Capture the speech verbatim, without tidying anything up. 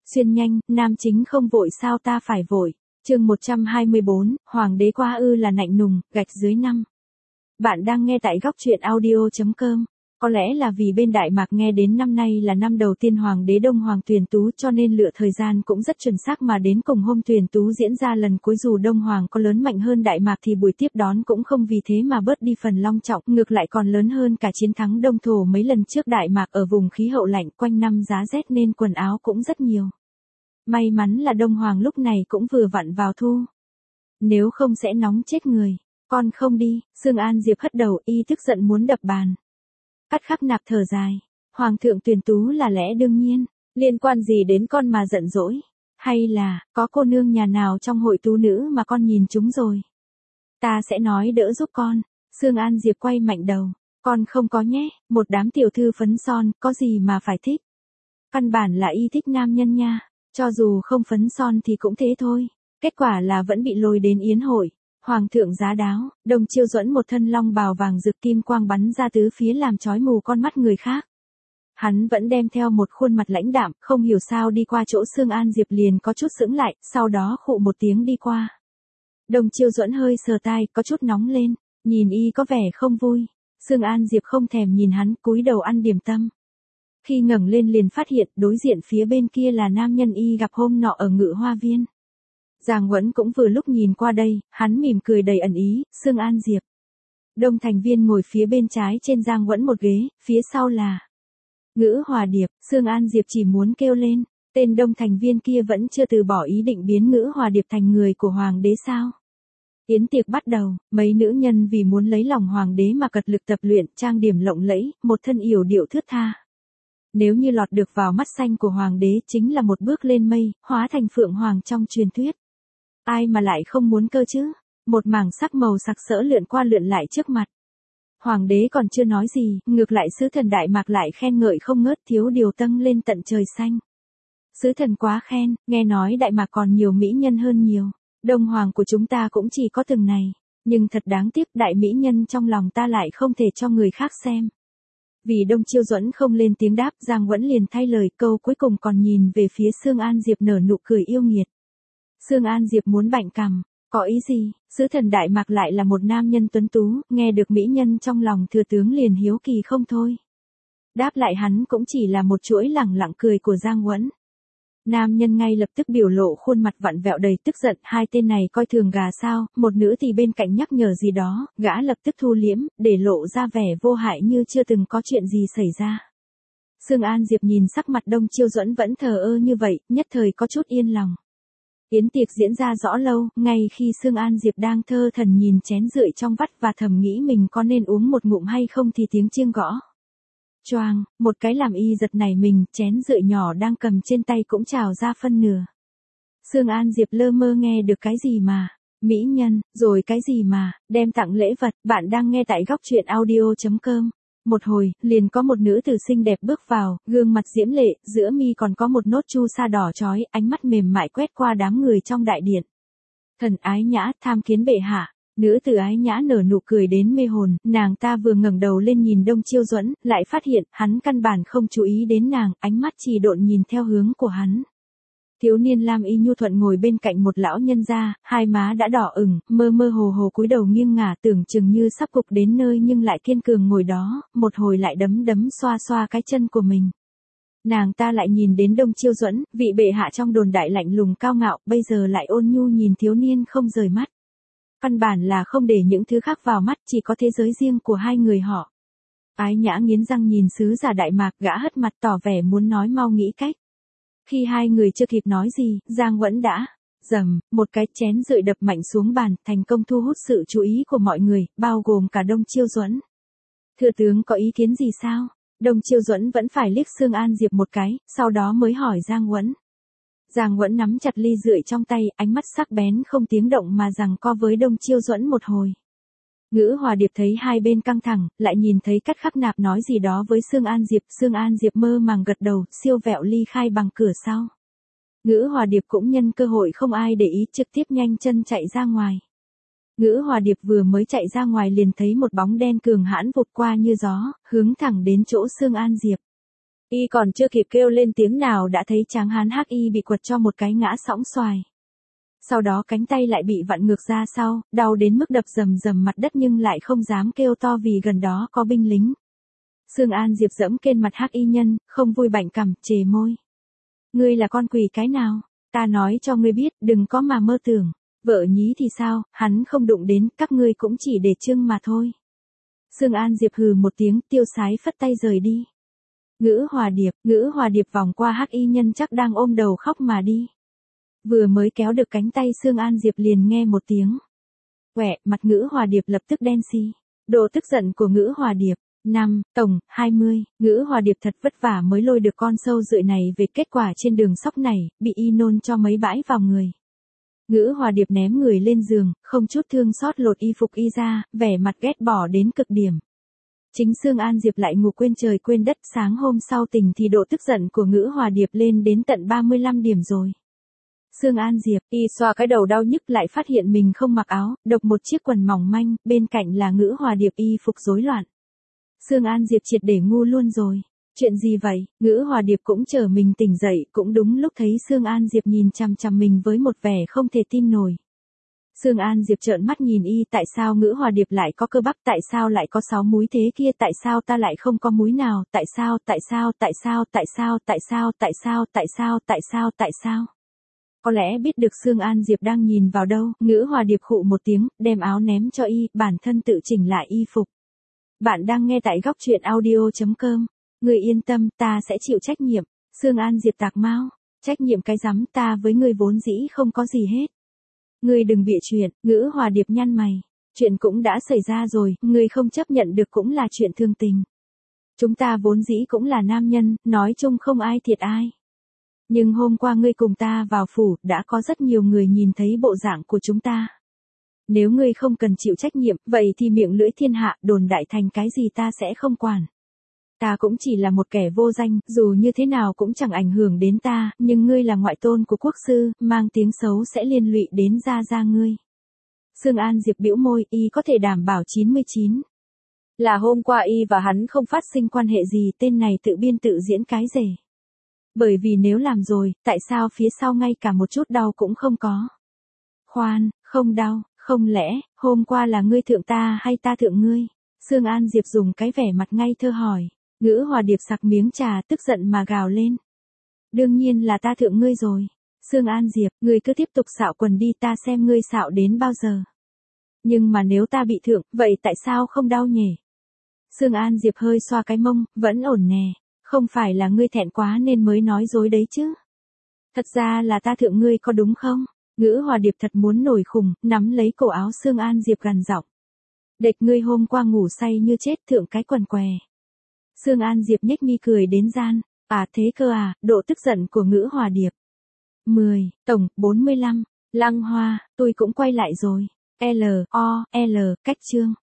Xuyên nhanh, nam chính không vội sao ta phải vội. Chương một trăm hai mươi bốn, Hoàng đế qua ư là nạnh nùng, gạch dưới năm. Bạn đang nghe tại góc truyện audio chấm com. Có lẽ là vì bên Đại Mạc nghe đến năm nay là năm đầu tiên Hoàng đế Đông Hoàng tuyển tú cho nên lựa thời gian cũng rất chuẩn xác mà đến cùng hôm tuyển tú diễn ra lần cuối dù Đông Hoàng có lớn mạnh hơn Đại Mạc thì buổi tiếp đón cũng không vì thế mà bớt đi phần long trọng, ngược lại còn lớn hơn cả chiến thắng Đông Thổ mấy lần trước. Đại Mạc ở vùng khí hậu lạnh quanh năm giá rét nên quần áo cũng rất nhiều. May mắn là Đông Hoàng lúc này cũng vừa vặn vào thu. Nếu không sẽ nóng chết người. Con không đi, Sương An Diệp hất đầu y tức giận muốn đập bàn. Cắt Khắc Nạp thở dài. Hoàng thượng tuyển tú là lẽ đương nhiên. Liên quan gì đến con mà giận dỗi? Hay là, có cô nương nhà nào trong hội tú nữ mà con nhìn chúng rồi? Ta sẽ nói đỡ giúp con. Sương An Diệp quay mạnh đầu. Con không có nhé, một đám tiểu thư phấn son, có gì mà phải thích. Căn bản là y thích nam nhân nha. Cho dù không phấn son thì cũng thế thôi. Kết quả là vẫn bị lôi đến yến hội. Hoàng thượng giá đáo, Đồng Chiêu Duẫn một thân long bào vàng rực kim quang bắn ra tứ phía làm chói mù con mắt người khác. Hắn vẫn đem theo một khuôn mặt lãnh đạm, không hiểu sao đi qua chỗ Sương An Diệp liền có chút sững lại, sau đó khụ một tiếng đi qua. Đồng Chiêu Duẫn hơi sờ tai, có chút nóng lên, nhìn y có vẻ không vui. Sương An Diệp không thèm nhìn hắn, cúi đầu ăn điểm tâm. Khi ngẩng lên liền phát hiện đối diện phía bên kia là nam nhân y gặp hôm nọ ở Ngự Hoa Viên. Giang Huấn cũng vừa lúc nhìn qua đây, hắn mỉm cười đầy ẩn ý. Sương An Diệp. Đông Thành Viên ngồi phía bên trái trên Giang Huấn một ghế, phía sau là Ngữ Hòa Điệp. Sương An Diệp chỉ muốn kêu lên, tên Đông Thành Viên kia vẫn chưa từ bỏ ý định biến Ngữ Hòa Điệp thành người của Hoàng đế sao. Yến tiệc bắt đầu, mấy nữ nhân vì muốn lấy lòng Hoàng đế mà cật lực tập luyện, trang điểm lộng lẫy, một thân yểu điệu thướt tha. Nếu như lọt được vào mắt xanh của Hoàng đế chính là một bước lên mây, hóa thành Phượng Hoàng trong truyền thuyết. Ai mà lại không muốn cơ chứ? Một mảng sắc màu sặc sỡ lượn qua lượn lại trước mặt. Hoàng đế còn chưa nói gì, ngược lại sứ thần Đại Mạc lại khen ngợi không ngớt, thiếu điều dâng lên tận trời xanh. Sứ thần quá khen, nghe nói Đại Mạc còn nhiều mỹ nhân hơn nhiều. Đông Hoàng của chúng ta cũng chỉ có từng này. Nhưng thật đáng tiếc đại mỹ nhân trong lòng ta lại không thể cho người khác xem. Vì Đông Chiêu Duẫn không lên tiếng đáp, Giang Huấn liền thay lời, câu cuối cùng còn nhìn về phía Sương An Diệp nở nụ cười yêu nghiệt. Sương An Diệp muốn bạnh cằm, có ý gì? Sứ thần Đại Mạc lại là một nam nhân tuấn tú, nghe được mỹ nhân trong lòng thừa tướng liền hiếu kỳ không thôi. Đáp lại hắn cũng chỉ là một chuỗi lẳng lặng cười của Giang Huấn. Nam nhân ngay lập tức biểu lộ khuôn mặt vặn vẹo đầy tức giận, hai tên này coi thường gà sao? Một nữ thì bên cạnh nhắc nhở gì đó, gã lập tức thu liễm, để lộ ra vẻ vô hại như chưa từng có chuyện gì xảy ra. Sương An Diệp nhìn sắc mặt Đông Chiêu Duẫn vẫn thờ ơ như vậy, nhất thời có chút yên lòng. Yến tiệc diễn ra rõ lâu, ngay khi Sương An Diệp đang thơ thần nhìn chén rượu trong vắt và thầm nghĩ mình có nên uống một ngụm hay không thì tiếng chiêng gõ. Choang, một cái làm y giật nảy mình, chén rượu nhỏ đang cầm trên tay cũng trào ra phân nửa. Sương An Diệp lơ mơ nghe được cái gì mà, mỹ nhân, rồi cái gì mà, đem tặng lễ vật. Bạn đang nghe tại góc truyện audio chấm com. Một hồi, liền có một nữ tử xinh đẹp bước vào, gương mặt diễm lệ, giữa mi còn có một nốt chu sa đỏ chói, ánh mắt mềm mại quét qua đám người trong đại điện. Thần Ái Nhã, tham kiến bệ hạ. Nữ tử Ái Nhã nở nụ cười đến mê hồn, nàng ta vừa ngẩng đầu lên nhìn Đông Chiêu Duẫn, lại phát hiện hắn căn bản không chú ý đến nàng, ánh mắt chỉ độn nhìn theo hướng của hắn. Thiếu niên lam y nhu thuận ngồi bên cạnh một lão nhân gia, hai má đã đỏ ửng, mơ mơ hồ hồ cúi đầu nghiêng ngả, tưởng chừng như sắp gục đến nơi nhưng lại kiên cường ngồi đó, một hồi lại đấm đấm xoa xoa cái chân của mình. Nàng ta lại nhìn đến Đông Chiêu Duẫn, vị bệ hạ trong đồn đại lạnh lùng cao ngạo, bây giờ lại ôn nhu nhìn thiếu niên không rời mắt. Căn bản là không để những thứ khác vào mắt, chỉ có thế giới riêng của hai người họ. Ái Nhã nghiến răng nhìn sứ giả Đại Mạc, gã hất mặt tỏ vẻ muốn nói mau nghĩ cách. Khi hai người chưa kịp nói gì, Giang Huấn đã rầm, một cái chén rượu đập mạnh xuống bàn, thành công thu hút sự chú ý của mọi người, bao gồm cả Đông Chiêu Duẫn. Thừa tướng có ý kiến gì sao? Đông Chiêu Duẫn vẫn phải liếc Sương An Diệp một cái, sau đó mới hỏi Giang Huấn. Giang Huấn nắm chặt ly rượu trong tay, ánh mắt sắc bén không tiếng động mà giằng co với Đông Chiêu Duẫn một hồi. Ngữ Hòa Điệp thấy hai bên căng thẳng, lại nhìn thấy Cắt Khắc Nạp nói gì đó với Sương An Diệp, Sương An Diệp mơ màng gật đầu, siêu vẹo ly khai bằng cửa sau. Ngữ Hòa Điệp cũng nhân cơ hội không ai để ý, trực tiếp nhanh chân chạy ra ngoài. Ngữ Hòa Điệp vừa mới chạy ra ngoài liền thấy một bóng đen cường hãn vụt qua như gió, hướng thẳng đến chỗ Sương An Diệp. Y còn chưa kịp kêu lên tiếng nào đã thấy tráng hán hắc y bị quật cho một cái ngã sõng xoài. Sau đó cánh tay lại bị vặn ngược ra sau, đau đến mức đập rầm rầm mặt đất nhưng lại không dám kêu to vì gần đó có binh lính. Sương An Diệp dẫm trên mặt hắc y nhân, không vui bạnh cằm, chề môi. Ngươi là con quỷ cái nào? Ta nói cho ngươi biết, đừng có mà mơ tưởng. Vợ nhí thì sao, hắn không đụng đến, các ngươi cũng chỉ để trưng mà thôi. Sương An Diệp hừ một tiếng, tiêu sái phất tay rời đi. Ngữ Hòa Điệp, Ngữ Hòa Điệp vòng qua hắc y nhân chắc đang ôm đầu khóc mà đi. Vừa mới kéo được cánh tay Sương An Diệp liền nghe một tiếng. Quẹ, mặt Ngữ Hòa Điệp lập tức đen xi. Độ tức giận của Ngữ Hòa Điệp. Năm, tổng, hai mươi, Ngữ Hòa Điệp thật vất vả mới lôi được con sâu rượi này về, kết quả trên đường sóc này, bị y nôn cho mấy bãi vào người. Ngữ Hòa Điệp ném người lên giường, không chút thương xót lột y phục y ra, vẻ mặt ghét bỏ đến cực điểm. Chính Sương An Diệp lại ngủ quên trời quên đất, sáng hôm sau tỉnh thì độ tức giận của Ngữ Hòa Điệp lên đến tận ba mươi lăm điểm rồi. Sương An Diệp, y xoa cái đầu đau nhức lại phát hiện mình không mặc áo, độc một chiếc quần mỏng manh, bên cạnh là Ngữ Hòa Điệp y phục rối loạn. Sương An Diệp triệt để ngu luôn rồi. Chuyện gì vậy? Ngữ Hòa Điệp cũng chờ mình tỉnh dậy, cũng đúng lúc thấy Sương An Diệp nhìn chằm chằm mình với một vẻ không thể tin nổi. Sương An Diệp trợn mắt nhìn y, tại sao Ngữ Hòa Điệp lại có cơ bắp, tại sao lại có sáu múi thế kia, tại sao ta lại không có múi nào, tại sao, tại sao, tại sao, tại sao, tại sao, tại sao, tại sao, tại sao, tại sao? Có lẽ biết được Sương An Diệp đang nhìn vào đâu, Ngữ Hòa Điệp khụ một tiếng, đem áo ném cho y, bản thân tự chỉnh lại y phục. Bạn đang nghe tại góc truyện audio chấm com. Người yên tâm, ta sẽ chịu trách nhiệm. Sương An Diệp tạc mau. Trách nhiệm cái rắm, ta với người vốn dĩ không có gì hết. Ngươi đừng bịa chuyện. Ngữ Hòa Điệp nhăn mày. Chuyện cũng đã xảy ra rồi, ngươi không chấp nhận được cũng là chuyện thương tình. Chúng ta vốn dĩ cũng là nam nhân, nói chung không ai thiệt ai. Nhưng hôm qua ngươi cùng ta vào phủ, đã có rất nhiều người nhìn thấy bộ dạng của chúng ta. Nếu ngươi không cần chịu trách nhiệm, vậy thì miệng lưỡi thiên hạ, đồn đại thành cái gì ta sẽ không quản. Ta cũng chỉ là một kẻ vô danh, dù như thế nào cũng chẳng ảnh hưởng đến ta, nhưng ngươi là ngoại tôn của quốc sư, mang tiếng xấu sẽ liên lụy đến gia gia ngươi. Sương An Diệp bĩu môi, y có thể đảm bảo chín mươi chín. Là hôm qua y và hắn không phát sinh quan hệ gì, tên này tự biên tự diễn cái rể. Bởi vì nếu làm rồi, tại sao phía sau ngay cả một chút đau cũng không có? Khoan, không đau. Không lẽ, hôm qua là ngươi thượng ta hay ta thượng ngươi? Sương An Diệp dùng cái vẻ mặt ngây thơ hỏi. Ngữ Hòa Điệp sặc miếng trà tức giận mà gào lên. Đương nhiên là ta thượng ngươi rồi. Sương An Diệp, ngươi cứ tiếp tục xạo quần đi, ta xem ngươi xạo đến bao giờ. Nhưng mà nếu ta bị thượng, vậy tại sao không đau nhỉ? Sương An Diệp hơi xoa cái mông, vẫn ổn nè. Không phải là ngươi thẹn quá nên mới nói dối đấy chứ? Thật ra là ta thượng ngươi có đúng không? Ngữ Hòa Điệp thật muốn nổi khùng, nắm lấy cổ áo Sương An Diệp gằn giọng. Địch ngươi hôm qua ngủ say như chết, thượng cái quần què. Sương An Diệp nhếch mi cười đến gian. À thế cơ à, độ tức giận của Ngữ Hòa Điệp. mười, tổng, bốn mươi lăm. Lăng Hoa, tôi cũng quay lại rồi. L, O, L, cách chương.